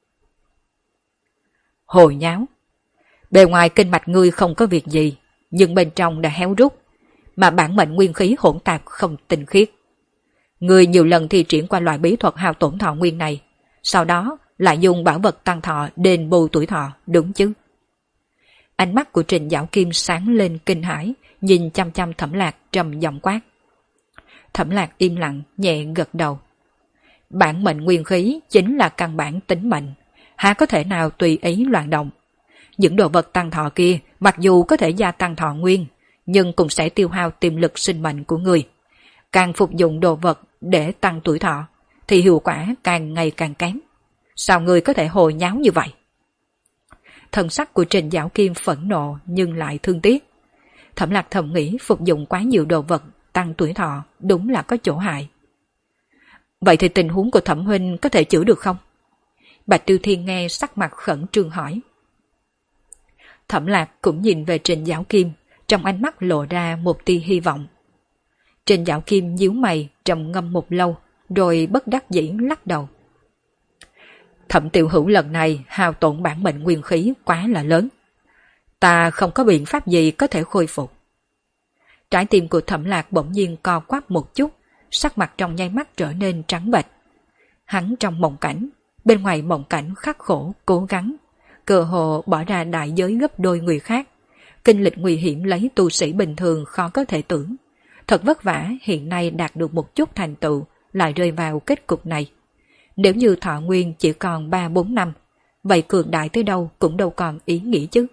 Hồi nháo. Bề ngoài kinh mạch ngươi không có việc gì, nhưng bên trong đã héo rút, mà bản mệnh nguyên khí hỗn tạp không tinh khiết. Ngươi nhiều lần thi triển qua loại bí thuật hao tổn thọ nguyên này, sau đó lại dùng bảo vật tăng thọ đền bù tuổi thọ, đúng chứ? Ánh mắt của Trình Giảo Kim sáng lên kinh hãi, nhìn chăm chăm Thẩm Lạc trầm giọng quát. Thẩm Lạc im lặng, nhẹ gật đầu. Bản mệnh nguyên khí chính là căn bản tính mệnh, há có thể nào tùy ý loạn động. Những đồ vật tăng thọ kia mặc dù có thể gia tăng thọ nguyên, nhưng cũng sẽ tiêu hao tiềm lực sinh mệnh của người. càng phục dụng đồ vật để tăng tuổi thọ, thì hiệu quả càng ngày càng kém. Sao ngươi có thể hồ nháo như vậy? Thần sắc của Trình Giảo Kim phẫn nộ nhưng lại thương tiếc. Thẩm Lạc thầm nghĩ phục dụng quá nhiều đồ vật tăng tuổi thọ đúng là có chỗ hại. Vậy thì tình huống của Thẩm huynh có thể chữa được không? Bạch Tiêu Thiên nghe sắc mặt khẩn trương hỏi. Thẩm Lạc cũng nhìn về Trình Giảo Kim, trong ánh mắt lộ ra một tia hy vọng. Trình Giảo Kim nhíu mày trầm ngâm một lâu, rồi bất đắc dĩ lắc đầu. Thẩm tiểu hữu lần này hao tổn bản mệnh nguyên khí quá là lớn. Ta không có biện pháp gì có thể khôi phục. Trái tim của Thẩm Lạc bỗng nhiên co quắp một chút, sắc mặt trong nháy mắt trở nên trắng bệch. Hắn trong mộng cảnh, bên ngoài mộng cảnh khắc khổ, cố gắng, cơ hồ bỏ ra đại giới gấp đôi người khác. Kinh lịch nguy hiểm lấy tu sĩ bình thường khó có thể tưởng. Thật vất vả hiện nay đạt được một chút thành tựu, lại rơi vào kết cục này. Nếu như thọ nguyên chỉ còn 3-4 năm, vậy cường đại tới đâu cũng đâu còn ý nghĩa chứ.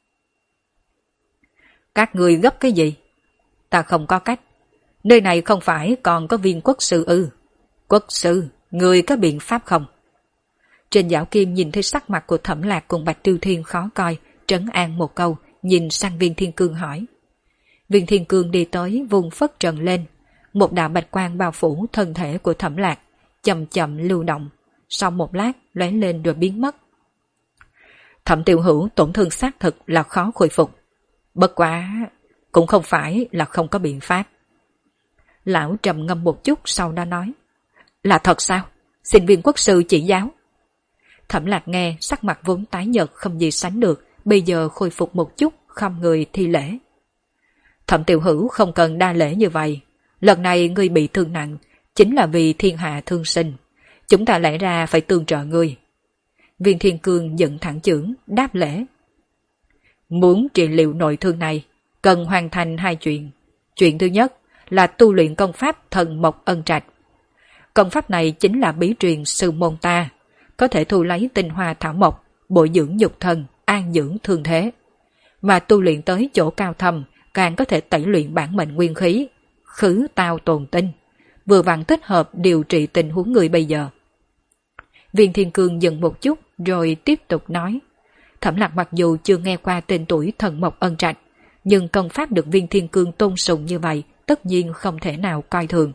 Các người gấp cái gì? Ta không có cách. Nơi này không phải còn có Viên quốc sư ư? Quốc sư, người có biện pháp không? Trình Giảo Kim nhìn thấy sắc mặt của Thẩm Lạc cùng Bạch Tiêu Thiên khó coi, trấn an một câu, nhìn sang Viên Thiên Cương hỏi. Viên Thiên Cương đi tới vùng phất trần lên, một đạo bạch quang bao phủ thân thể của Thẩm Lạc, chậm chậm lưu động, sau một lát lóe lên rồi biến mất. Thẩm tiểu hữu tổn thương xác thực là khó khôi phục, bất quá cũng không phải là không có biện pháp. Lão trầm ngâm một chút sau đó nói. Là thật sao? Xin Viên quốc sư chỉ giáo. Thẩm Lạc nghe sắc mặt vốn tái nhợt không gì sánh được, bây giờ khôi phục một chút, không người thi lễ. Thẩm tiểu hữu không cần đa lễ như vậy. Lần này ngươi bị thương nặng, chính là vì thiên hạ thương sinh. Chúng ta lẽ ra phải tương trợ ngươi. Viên Thiên Cương dựng thẳng chưởng, đáp lễ. Muốn trị liệu nội thương này, cần hoàn thành 2 chuyện. Chuyện thứ nhất là tu luyện công pháp Thần Mộc Ân Trạch. Công pháp này chính là bí truyền sư môn ta, có thể thu lấy tinh hoa thảo mộc, bồi dưỡng nhục thân, an dưỡng thương thế. Mà tu luyện tới chỗ cao thâm, càng có thể tẩy luyện bản mệnh nguyên khí, khứ tao tồn tinh, vừa vặn thích hợp điều trị tình huống người bây giờ. Viên Thiên Cương dừng một chút rồi tiếp tục nói. Thẩm Lạc mặc dù chưa nghe qua tên tuổi Thần Mộc Ân Trạch, nhưng công pháp được Viên Thiên Cương tôn sùng như vậy tất nhiên không thể nào coi thường.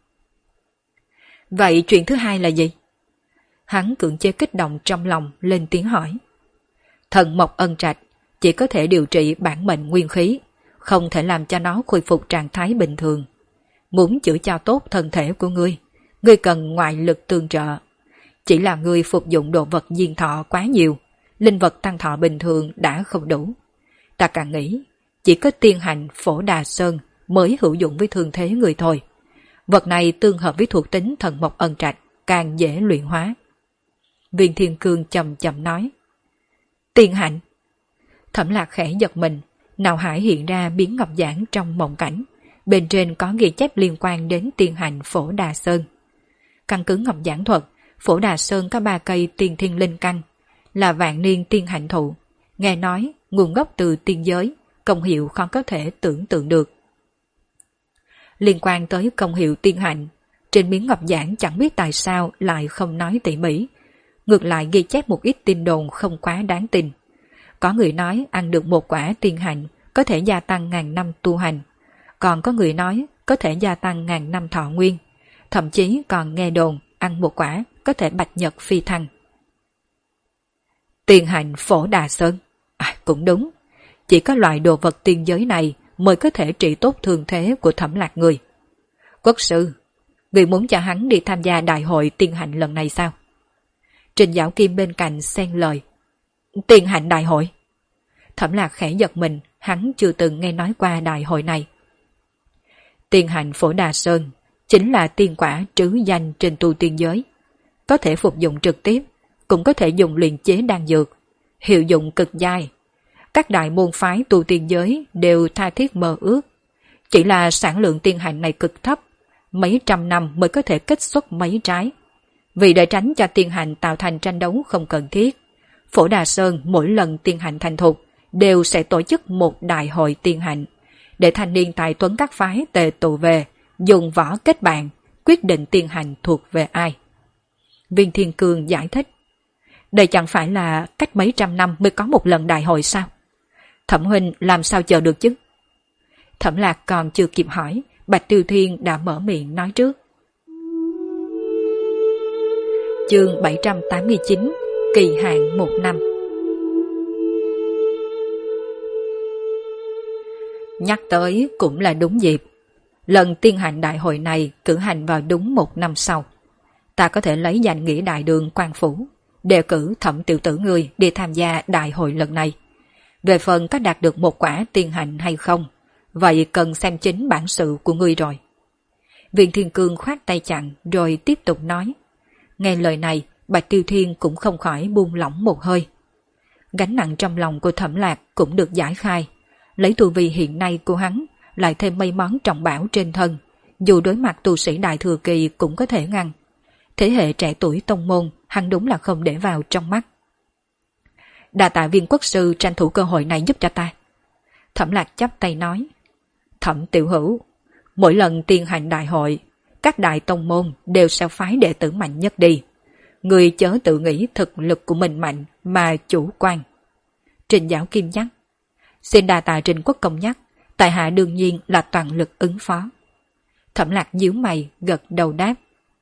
Vậy chuyện thứ hai là gì? Hắn cưỡng chế kích động trong lòng lên tiếng hỏi. Thần Mộc Ân Trạch chỉ có thể điều trị bản mệnh nguyên khí, không thể làm cho nó khôi phục trạng thái bình thường. Muốn chữa cho tốt thân thể của ngươi, ngươi cần ngoại lực tương trợ. Chỉ là ngươi phục dụng đồ vật diên thọ quá nhiều, linh vật tăng thọ bình thường đã không đủ. Ta càng nghĩ, chỉ có tiên hành Phổ Đà Sơn mới hữu dụng với thương thế người thôi. Vật này tương hợp với thuộc tính Thần Mộc Ân Trạch, càng dễ luyện hóa. Viên Thiên Cương chậm chậm nói. Tiên hạnh. Thẩm Lạc khẽ giật mình, não hải hiện ra biến ngọc giảng trong mộng cảnh. Bên trên có ghi chép liên quan đến tiên hạnh Phổ Đà Sơn. Căn cứ ngọc giảng thuật, Phổ Đà Sơn có 3 cây tiên thiên linh căn, là vạn niên tiên hạnh thụ. Nghe nói nguồn gốc từ tiên giới, công hiệu khó có thể tưởng tượng được. Liên quan tới công hiệu tiên hạnh, trên miếng ngọc giảng chẳng biết tại sao lại không nói tỉ mỉ, ngược lại ghi chép một ít tin đồn không quá đáng tin. Có người nói ăn được một quả tiên hạnh có thể gia tăng 1000 năm tu hành, còn có người nói có thể gia tăng 1000 năm thọ nguyên, thậm chí còn nghe đồn ăn một quả có thể bạch nhật phi thăng. Tiên hạnh Phổ Đà Sơn, cũng đúng, chỉ có loại đồ vật tiên giới này mới có thể trị tốt thương thế của Thẩm Lạc người. Quốc sư, người muốn cho hắn đi tham gia đại hội tiên hạnh lần này sao? Trình Giảo Kim bên cạnh xen lời. Tiên hạnh đại hội? Thẩm Lạc khẽ giật mình, hắn chưa từng nghe nói qua đại hội này. Tiên hạnh Phổ Đà Sơn chính là tiên quả trứ danh trên tu tiên giới, có thể phục dụng trực tiếp, cũng có thể dùng luyện chế đan dược, hiệu dụng cực dai. Các đại môn phái tu tiên giới đều tha thiết mơ ước, chỉ là sản lượng tiên hạnh này cực thấp, mấy trăm năm mới có thể kết xuất mấy trái. Vì để tránh cho tiên hạnh tạo thành tranh đấu không cần thiết, Phổ Đà Sơn mỗi lần tiên hạnh thành thục đều sẽ tổ chức một đại hội tiên hạnh, để thanh niên tài tuấn các phái tề tụ về, dùng võ kết bạn, quyết định tiên hành thuộc về ai. Viên Thiên Cương giải thích. Đây chẳng phải là cách mấy trăm năm mới có một lần đại hội sao? Thẩm huynh làm sao chờ được chứ? Thẩm Lạc còn chưa kịp hỏi, Bạch Tiêu Thiên đã mở miệng nói trước. Chương 789, kỳ hạn 1 năm. Nhắc tới cũng là đúng dịp. Lần tiên hành đại hội này cử hành vào đúng 1 năm sau. Ta có thể lấy danh nghĩa đại đường quan phủ, đề cử Thẩm tiểu tử ngươi đi tham gia đại hội lần này. Về phần có đạt được một quả tiên hành hay không, vậy cần xem chính bản sự của ngươi rồi. Viên Thiên Cương khoát tay chặn rồi tiếp tục nói. Nghe lời này, Bạch Tiêu Thiên cũng không khỏi buông lỏng một hơi. Gánh nặng trong lòng của Thẩm Lạc cũng được giải khai. Lấy tu vi hiện nay của hắn, lại thêm mấy món trọng bảo trên thân, dù đối mặt tu sĩ đại thừa kỳ cũng có thể ngăn. Thế hệ trẻ tuổi tông môn, hắn đúng là không để vào trong mắt. Đa tạ Viên quốc sư tranh thủ cơ hội này giúp cho ta. Thẩm Lạc chắp tay nói. Thẩm tiểu hữu, mỗi lần tiên hành đại hội, các đại tông môn đều sẽ phái đệ tử mạnh nhất đi. Người chớ tự nghĩ thực lực của mình mạnh mà chủ quan. Trình Giáo Kim nhắc. Xin đa tạ Trình quốc công nhắc, tại hạ đương nhiên là toàn lực ứng phó. Thẩm Lạc nhíu mày gật đầu đáp.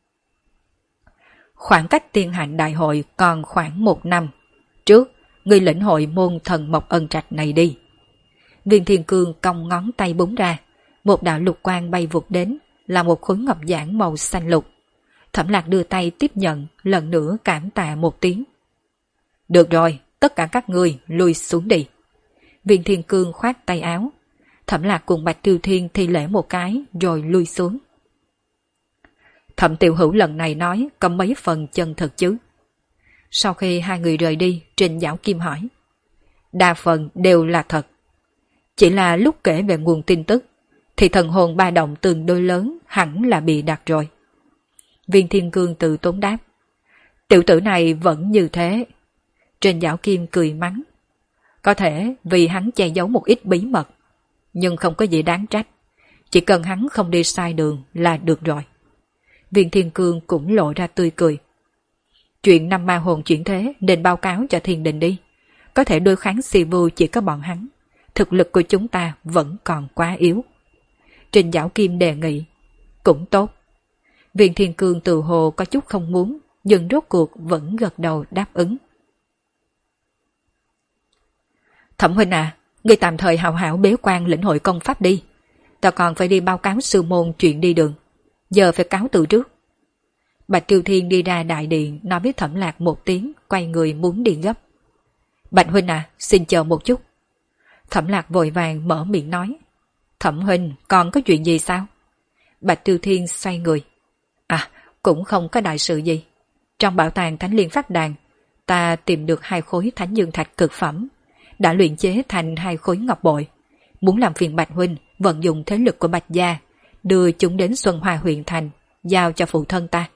Khoảng cách tiên hành đại hội còn khoảng 1 năm. Trước, người lĩnh hội môn thần mộc ân trạch này đi. Viên Thiên Cương cong ngón tay búng ra, một đạo lục quang bay vụt đến, là một khối ngọc giản màu xanh lục. Thẩm Lạc đưa tay tiếp nhận, lần nữa cảm tạ một tiếng. Được rồi, tất cả các ngươi lui xuống đi. Viên Thiên Cương khoát tay áo. Thẩm Lạc cùng Bạch Tiêu Thiên thi lễ một cái rồi lui xuống. Thẩm tiểu hữu lần này nói có mấy phần chân thật chứ? Sau khi hai người rời đi, Trình Giáo Kim hỏi. Đa phần đều là thật. Chỉ là lúc kể về nguồn tin tức, thì thần hồn ba động tương đối lớn hẳn là bị đặt rồi. Viên Thiên Cương tự tốn đáp. Tiểu tử này vẫn như thế. Trình Giáo Kim cười mắng. Có thể vì hắn che giấu một ít bí mật, nhưng không có gì đáng trách. Chỉ cần hắn không đi sai đường là được rồi. Viên Thiên Cương cũng lộ ra tươi cười. Chuyện năm ma hồn chuyển thế nên báo cáo cho thiên đình đi. Có thể đối kháng Si Vu chỉ có bọn hắn. Thực lực của chúng ta vẫn còn quá yếu. Trình Giáo Kim đề nghị. Cũng tốt. Viên Thiên Cương từ hồ có chút không muốn, nhưng rốt cuộc vẫn gật đầu đáp ứng. Thẩm huynh à, ngươi tạm thời hào hảo bế quan lĩnh hội công pháp đi. Ta còn phải đi báo cáo sư môn chuyện đi đường. Giờ phải cáo từ trước. Bạch Tiêu Thiên đi ra đại điện nói với Thẩm Lạc một tiếng, quay người muốn đi gấp. Bạch huynh à, xin chờ một chút. Thẩm Lạc vội vàng mở miệng nói. Thẩm huynh còn có chuyện gì sao? Bạch Tiêu Thiên xoay người. À, cũng không có đại sự gì. Trong bảo tàng Thánh Liên Phát Đàn, ta tìm được 2 khối Thánh Dương Thạch cực phẩm, đã luyện chế thành 2 khối ngọc bội. Muốn làm phiền Bạch huynh vận dụng thế lực của Bạch gia, đưa chúng đến Xuân Hoa huyện thành, giao cho phụ thân ta.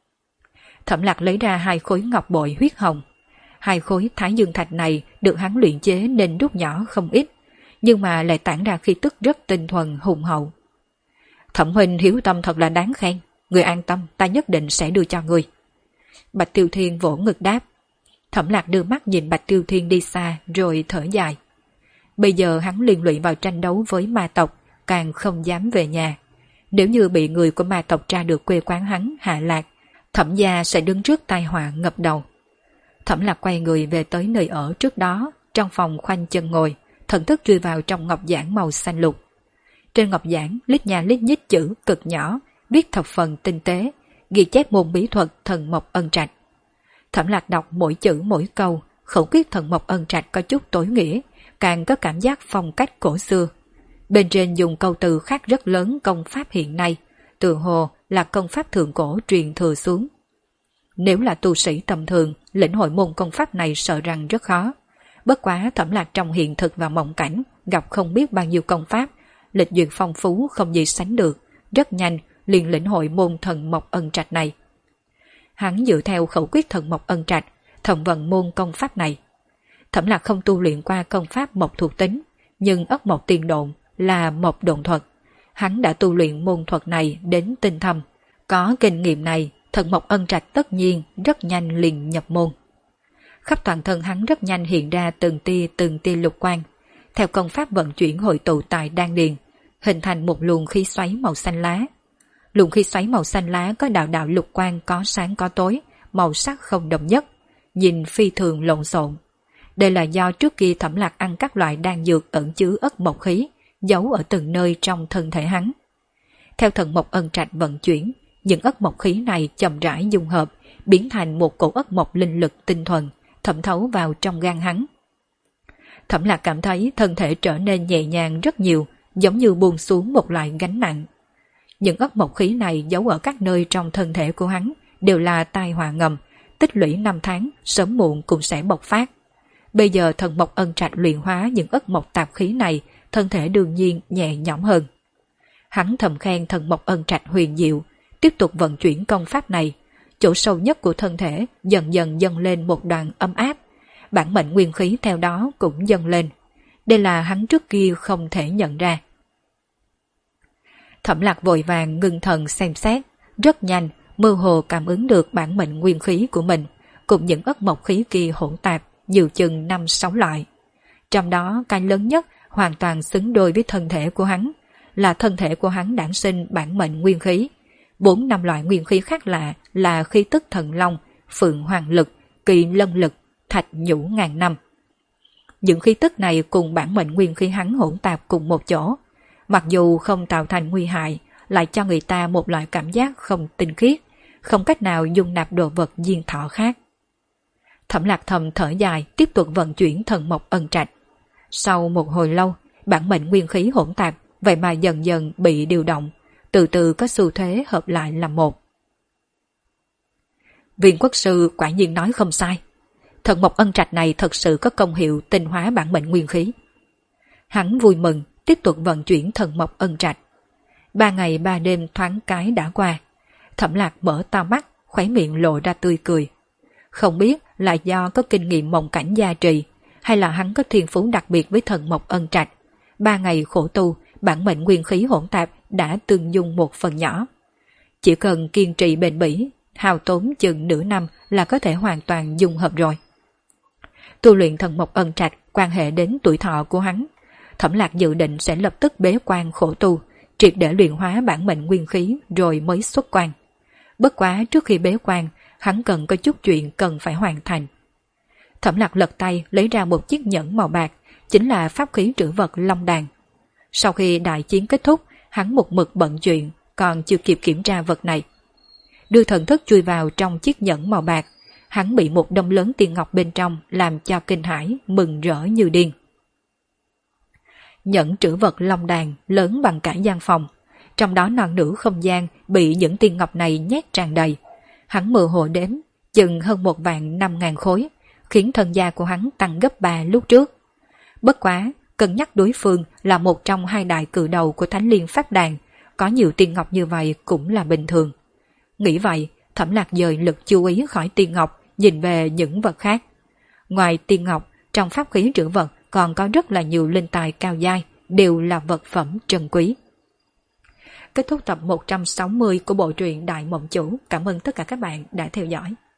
Thẩm Lạc lấy ra 2 khối ngọc bội huyết hồng. 2 khối Thái Dương Thạch này được hắn luyện chế nên rút nhỏ không ít, nhưng mà lại tản ra khí tức rất tinh thuần hùng hậu. Thẩm huynh hiếu tâm thật là đáng khen, người an tâm, ta nhất định sẽ đưa cho người. Bạch Tiêu Thiên vỗ ngực đáp. Thẩm Lạc đưa mắt nhìn Bạch Tiêu Thiên đi xa rồi thở dài. Bây giờ hắn liên lụy vào tranh đấu với ma tộc, càng không dám về nhà. Nếu như bị người của ma tộc tra được quê quán hắn hạ lạc, Thẩm gia sẽ đứng trước tai họa ngập đầu. Thẩm Lạc quay người về tới nơi ở trước đó, trong phòng khoanh chân ngồi, thần thức truy vào trong ngọc giản màu xanh lục. Trên ngọc giản lít nha lít nhít chữ cực nhỏ, viết thập phần tinh tế, ghi chép môn bí thuật thần mộc ân trạch. Thẩm Lạc đọc mỗi chữ mỗi câu, khẩu quyết thần mộc ân trạch có chút tối nghĩa, càng có cảm giác phong cách cổ xưa. Bên trên dùng câu từ khác rất lớn công pháp hiện nay, tự hồ là công pháp thượng cổ truyền thừa xuống. Nếu là tu sĩ tầm thường, lĩnh hội môn công pháp này sợ rằng rất khó. Bất quá Thẩm Lạc trong hiện thực và mộng cảnh, gặp không biết bao nhiêu công pháp, lịch duyệt phong phú không gì sánh được, rất nhanh liền lĩnh hội môn thần mộc ân trạch này. Hắn dựa theo khẩu quyết thần mộc ân trạch, thẩm vận môn công pháp này. Thẩm Lạc không tu luyện qua công pháp mộc thuộc tính, nhưng ất mộc tiền độn là mộc độn thuật. hắn đã tu luyện môn thuật này đến tinh thâm. Có kinh nghiệm này, Thần Mộc Ân Trạch tất nhiên rất nhanh liền nhập môn. Khắp toàn thân hắn rất nhanh hiện ra từng tia lục quang. Theo công pháp vận chuyển hội tụ tại đan điền, hình thành một luồng khí xoáy màu xanh lá. Luồng khí xoáy màu xanh lá có đạo đạo lục quang có sáng có tối, màu sắc không đồng nhất, nhìn phi thường lộn xộn. Đây là do trước kia Thẩm Lạc ăn các loại đan dược ẩn chứa ất mộc khí, giấu ở từng nơi trong thân thể hắn. Theo Thần Mộc Ân Trạch vận chuyển, những ất mộc khí này chậm rãi dung hợp, biến thành một cổ ất mộc linh lực tinh thuần, thẩm thấu vào trong gan hắn. Thẩm Lạc cảm thấy thân thể trở nên nhẹ nhàng rất nhiều, giống như buông xuống một loại gánh nặng. Những ất mộc khí này giấu ở các nơi trong thân thể của hắn đều là tai họa ngầm, tích lũy 5 tháng, sớm muộn cũng sẽ bộc phát. Bây giờ Thần Mộc Ân Trạch luyện hóa những ất mộc tạp khí này, thân thể đương nhiên nhẹ nhõm hơn. Hắn thầm khen Thần Mộc Ân Trạch huyền diệu, tiếp tục vận chuyển công pháp này. Chỗ sâu nhất của thân thể dần dần dâng lên một đoàn ấm áp, bản mệnh nguyên khí theo đó cũng dâng lên. Đây là hắn trước kia không thể nhận ra. Thẩm Lạc vội vàng ngưng thần xem xét, rất nhanh mơ hồ cảm ứng được bản mệnh nguyên khí của mình, cùng những ất mộc khí kia hỗn tạp, nhiều chừng 5-6 loại. Trong đó cái lớn nhất hoàn toàn xứng đôi với thân thể của hắn, là thân thể của hắn đản sinh bản mệnh nguyên khí. 4-5 loại nguyên khí khác lạ là khí tức thần long, phượng hoàng lực, kỳ lân lực, thạch nhũ ngàn năm. Những khí tức này cùng bản mệnh nguyên khí hắn hỗn tạp cùng một chỗ, mặc dù không tạo thành nguy hại, lại cho người ta một loại cảm giác không tinh khiết, không cách nào dung nạp đồ vật diên thọ khác. Thẩm Lạc thầm thở dài, tiếp tục vận chuyển Thần Mộc Ân Trạch. Sau một hồi lâu, bản mệnh nguyên khí hỗn tạp vậy mà dần dần bị điều động, từ từ có xu thế hợp lại làm một. Viên quốc sư quả nhiên nói không sai. Thần Mộc Ân Trạch này thật sự có công hiệu tinh hóa bản mệnh nguyên khí. Hắn vui mừng, tiếp tục vận chuyển Thần Mộc Ân Trạch. 3 ngày 3 đêm thoáng cái đã qua. Thẩm Lạc mở to mắt, khóe miệng lộ ra tươi cười. Không biết là do có kinh nghiệm mộng cảnh gia trì, hay là hắn có thiên phú đặc biệt với Thần Mộc Ân Trạch. 3 ngày khổ tu, bản mệnh nguyên khí hỗn tạp đã tương dung một phần nhỏ. Chỉ cần kiên trì bền bỉ, hao tốn chừng nửa năm là có thể hoàn toàn dung hợp rồi. Tu luyện Thần Mộc Ân Trạch quan hệ đến tuổi thọ của hắn. Thẩm Lạc dự định sẽ lập tức bế quan khổ tu, triệt để luyện hóa bản mệnh nguyên khí rồi mới xuất quan. Bất quá trước khi bế quan, hắn cần có chút chuyện cần phải hoàn thành. Thẩm Lạc lật tay lấy ra một chiếc nhẫn màu bạc, chính là pháp khí trữ vật Long Đàn. Sau khi đại chiến kết thúc, hắn một mực bận chuyện, còn chưa kịp kiểm tra vật này. Đưa thần thức chui vào trong chiếc nhẫn màu bạc, hắn bị một đống lớn tiền ngọc bên trong làm cho kinh hãi, mừng rỡ như điên. Nhẫn trữ vật Long Đàn lớn bằng cả gian phòng, trong đó non nửa không gian bị những tiền ngọc này nhét tràn đầy. Hắn mơ hồ đếm, chừng hơn 1.500.000 khối, khiến thân gia của hắn tăng gấp 3 lúc trước. Bất quá, cân nhắc đối phương là một trong 2 đại cự đầu của Thánh Liên Pháp Đàn, có nhiều tiền ngọc như vậy cũng là bình thường. Nghĩ vậy, Thẩm Lạc dời lực chú ý khỏi tiền ngọc, nhìn về những vật khác. Ngoài tiền ngọc, trong pháp khí trữ vật còn có rất là nhiều linh tài cao giai, đều là vật phẩm trân quý. Kết thúc tập 160 của bộ truyện Đại Mộng Chủ. Cảm ơn tất cả các bạn đã theo dõi.